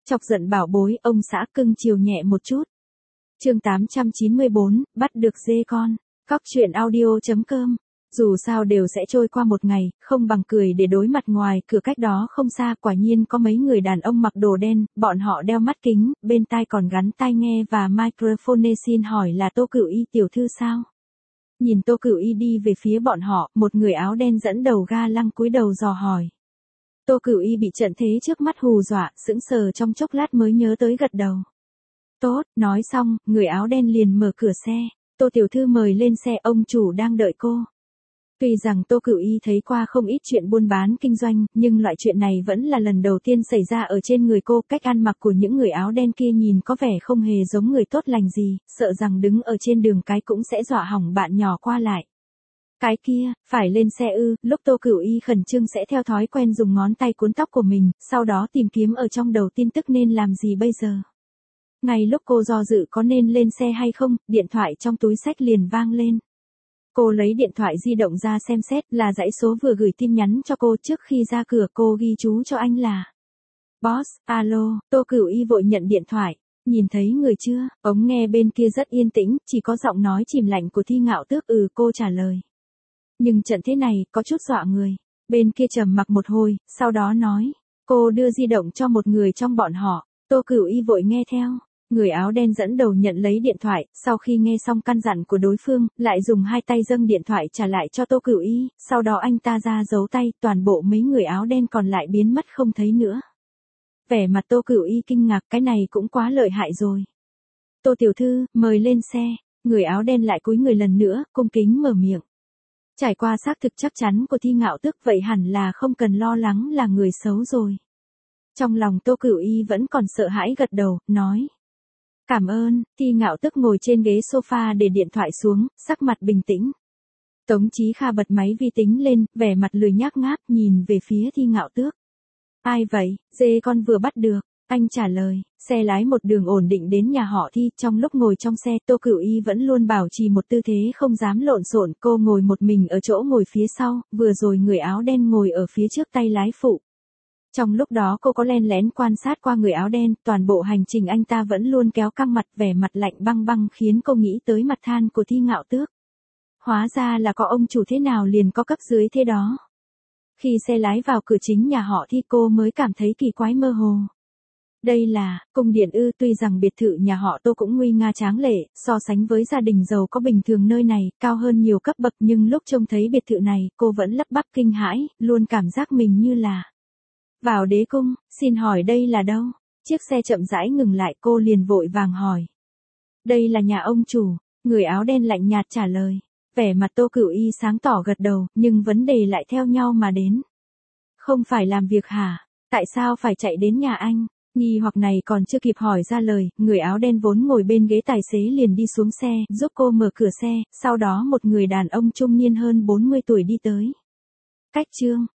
Chọc giận bảo bối, ông xã cưng chiều nhẹ một chút. Chương 894, bắt được dê con. Cóc truyện audio.com. Dù sao đều sẽ trôi qua một ngày, không bằng cười để đối mặt. Ngoài cửa cách đó không xa quả nhiên có mấy người đàn ông mặc đồ đen, bọn họ đeo mắt kính, bên tai còn gắn tai nghe và microphone. Xin hỏi là Tô Cửu Y tiểu thư sao? Nhìn Tô Cửu Y đi về phía bọn họ, một người áo đen dẫn đầu ga lăng cúi đầu dò hỏi. Tô Cửu Y bị trận thế trước mắt hù dọa, sững sờ trong chốc lát mới nhớ tới gật đầu. Tốt, nói xong, người áo đen liền mở cửa xe. Tô tiểu thư mời lên xe, ông chủ đang đợi cô. Tuy rằng Tô Cửu Y thấy qua không ít chuyện buôn bán kinh doanh, nhưng loại chuyện này vẫn là lần đầu tiên xảy ra ở trên người cô. Cách ăn mặc của những người áo đen kia nhìn có vẻ không hề giống người tốt lành gì, sợ rằng đứng ở trên đường cái cũng sẽ dọa hỏng bạn nhỏ qua lại. Cái kia, phải lên xe ư? Lúc Tô Cửu Y khẩn trương sẽ theo thói quen dùng ngón tay cuốn tóc của mình, sau đó tìm kiếm ở trong đầu tin tức nên làm gì bây giờ. Ngay lúc cô do dự có nên lên xe hay không, điện thoại trong túi xách liền vang lên. Cô lấy điện thoại di động ra xem xét, là dãy số vừa gửi tin nhắn cho cô. Trước khi ra cửa cô ghi chú cho anh là Boss, alo. Tô Cửu Y vội nhận điện thoại. Nhìn thấy người chưa? Ống nghe bên kia rất yên tĩnh, chỉ có giọng nói chìm lạnh của Thi Ngạo Tước. Cô trả lời. Nhưng trận thế này, có chút dọa người. Bên kia trầm mặc một hồi, sau đó nói. Cô đưa di động cho một người trong bọn họ. Tô Cửu Y vội nghe theo. Người áo đen dẫn đầu nhận lấy điện thoại, sau khi nghe xong căn dặn của đối phương, lại dùng hai tay dâng điện thoại trả lại cho Tô Cửu Y, sau đó anh ta ra giấu tay, toàn bộ mấy người áo đen còn lại biến mất không thấy nữa. Vẻ mặt Tô Cửu Y kinh ngạc, cái này cũng quá lợi hại rồi. Tô tiểu thư, mời lên xe. Người áo đen lại cúi người lần nữa, cung kính mở miệng. Trải qua xác thực chắc chắn của Thi Ngạo Tước, vậy hẳn là không cần lo lắng là người xấu rồi. Trong lòng Tô Cửu Y vẫn còn sợ hãi gật đầu, nói. Cảm ơn. Thi Ngạo Tước ngồi trên ghế sofa để điện thoại xuống, sắc mặt bình tĩnh. Tống Chí Kha bật máy vi tính lên, vẻ mặt lười nhác ngáp, nhìn về phía Thi Ngạo Tước. Ai vậy? Dê con vừa bắt được. Anh trả lời. Xe lái một đường ổn định đến nhà họ Thi. Trong lúc ngồi trong xe, Tô Cửu Y vẫn luôn bảo trì một tư thế không dám lộn xộn. Cô ngồi một mình ở chỗ ngồi phía sau, vừa rồi người áo đen ngồi ở phía trước tay lái phụ. Trong lúc đó cô có len lén quan sát qua người áo đen, toàn bộ hành trình anh ta vẫn luôn kéo căng mặt, vẻ mặt lạnh băng băng khiến cô nghĩ tới mặt than của Thi Ngạo Tước. Hóa ra là có ông chủ thế nào liền có cấp dưới thế đó. Khi xe lái vào cửa chính nhà họ Thi cô mới cảm thấy kỳ quái mơ hồ. Đây là cung điện ư? Tuy rằng biệt thự nhà họ Tô cũng nguy nga tráng lệ, so sánh với gia đình giàu có bình thường nơi này, cao hơn nhiều cấp bậc, nhưng lúc trông thấy biệt thự này, cô vẫn lắp bắp kinh hãi, luôn cảm giác mình như là vào đế cung. Xin hỏi đây là đâu? Chiếc xe chậm rãi ngừng lại, cô liền vội vàng hỏi. Đây là nhà ông chủ. Người áo đen lạnh nhạt trả lời. Vẻ mặt Tô Cửu Y sáng tỏ gật đầu, nhưng vấn đề lại theo nhau mà đến. Không phải làm việc hả? Tại sao phải chạy đến nhà anh? Nghi hoặc này còn chưa kịp hỏi ra lời, người áo đen vốn ngồi bên ghế tài xế liền đi xuống xe, giúp cô mở cửa xe, sau đó một người đàn ông trung niên hơn 40 tuổi đi tới. Cách chương